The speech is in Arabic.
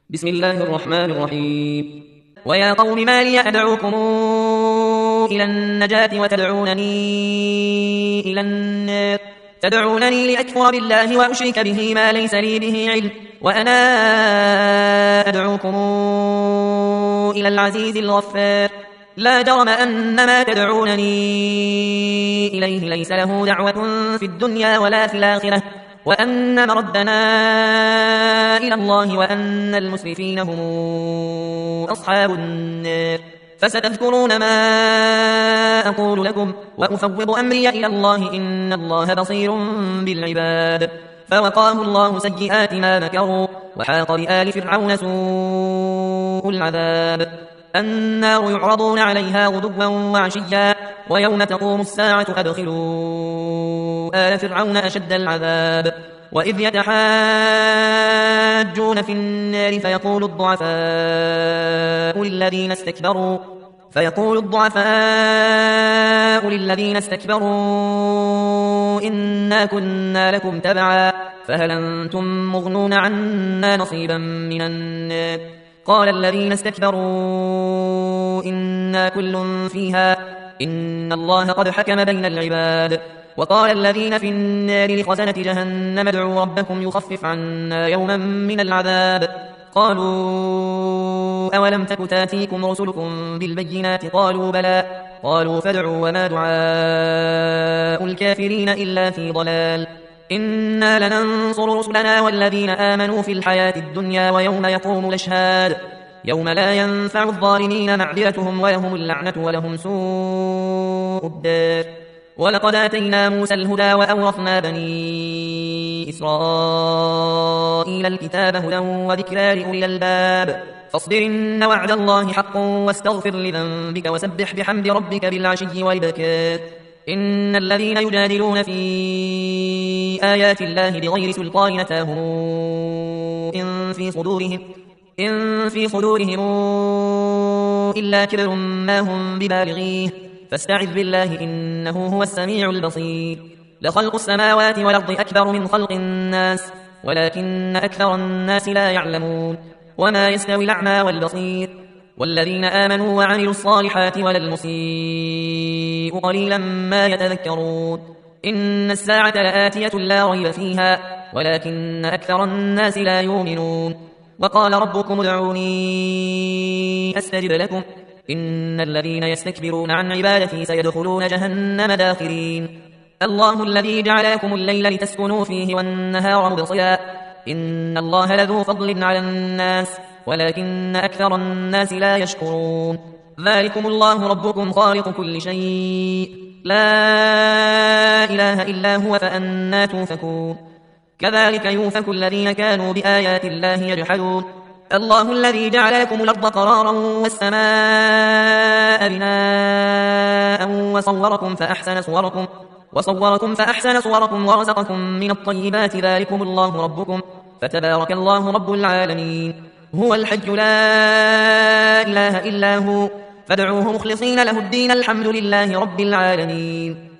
بسم الله الرحمن الرحيم. ويا قوم ما لي أدعوكم إلى النجاة وتدعونني إلى النار، تدعونني لأكفر بالله وأشرك به ما ليس لي به علم، وأنا أدعوكم إلى العزيز الغفار. لا جرم أن ما تدعونني إليه ليس له دعوة في الدنيا ولا في الآخرة، وأن مردنا إلى الله، وأن المسرفين هم أصحاب النار. فستذكرون ما أقول لكم، وأفوض أمري إلى الله، إن الله بصير بالعباد. فوقاه الله سيئات ما مكروا، وحاق بآل فرعون سوء العذاب. النار يعرضون عليها غدوا وعشيا، ويوم تقوم الساعة أدخلوا آل فرعون أشد العذاب. وإذ يتحاجون في النار فيقول الضعفاء للذين استكبروا إنا كنا لكم تبعا فهل أنتم مغنون عنا نصيبا من النار. قال الذين استكبروا إنا كل فيها إن الله قد حكم بين العباد. وقال الذين في النار لخزنة جهنم ادعوا ربكم يخفف عنا يوما من العذاب. قالوا أولم تك تاتيكم رسلكم بالبينات؟ قالوا بلى. قالوا فادعوا وما دعاء الكافرين إلا في ضلال. إنا لننصر رسلنا والذين آمنوا في الحياة الدنيا ويوم يقوم الأشهاد، يوم لا ينفع الظالمين معذرتهم ولهم اللعنة ولهم سوء الدار. ولقد آتينا موسى الهدى وأورثنا بني إسرائيل الكتاب هدى وذكرى لأولي الألباب. فاصبر إن وعد الله حق واستغفر لذنبك وسبح بحمد ربك بالعشي والإبكار. إن الذين يجادلون في آيات الله بغير سلطان أتاهم إن في صدورهم إلا كبر ما هم ببالغيه، فاستعذ بالله إنه هو السميع البصير. لخلق السماوات والأرض أكبر من خلق الناس ولكن أكثر الناس لا يعلمون. وما يستوي الأعمى والبصير والذين آمنوا وعملوا الصالحات ولا المسيء قليلا ما يتذكرون. إن الساعة لآتية لا ريب فيها ولكن أكثر الناس لا يؤمنون. وقال ربكم ادعوني أستجب لكم إن الذين يستكبرون عن عبادتي سيدخلون جهنم داخرين. الله الذي جعل لكم الليل لتسكنوا فيه والنهار مبصرا إن الله لذو فضل على الناس ولكن أكثر الناس لا يشكرون. ذلكم الله ربكم خالق كل شيء لا إله إلا هو فأنى توفكون. كذلك يوفك الذين كانوا بآيات الله يجحدون. الله الذي جعل لكم الأرض قرارا والسماء بناء وصوركم فأحسن صوركم ورزقكم من الطيبات. ذلكم الله ربكم فتبارك الله رب العالمين. هو الحي لا إله إلا هو فادعوه مخلصين له الدين الحمد لله رب العالمين.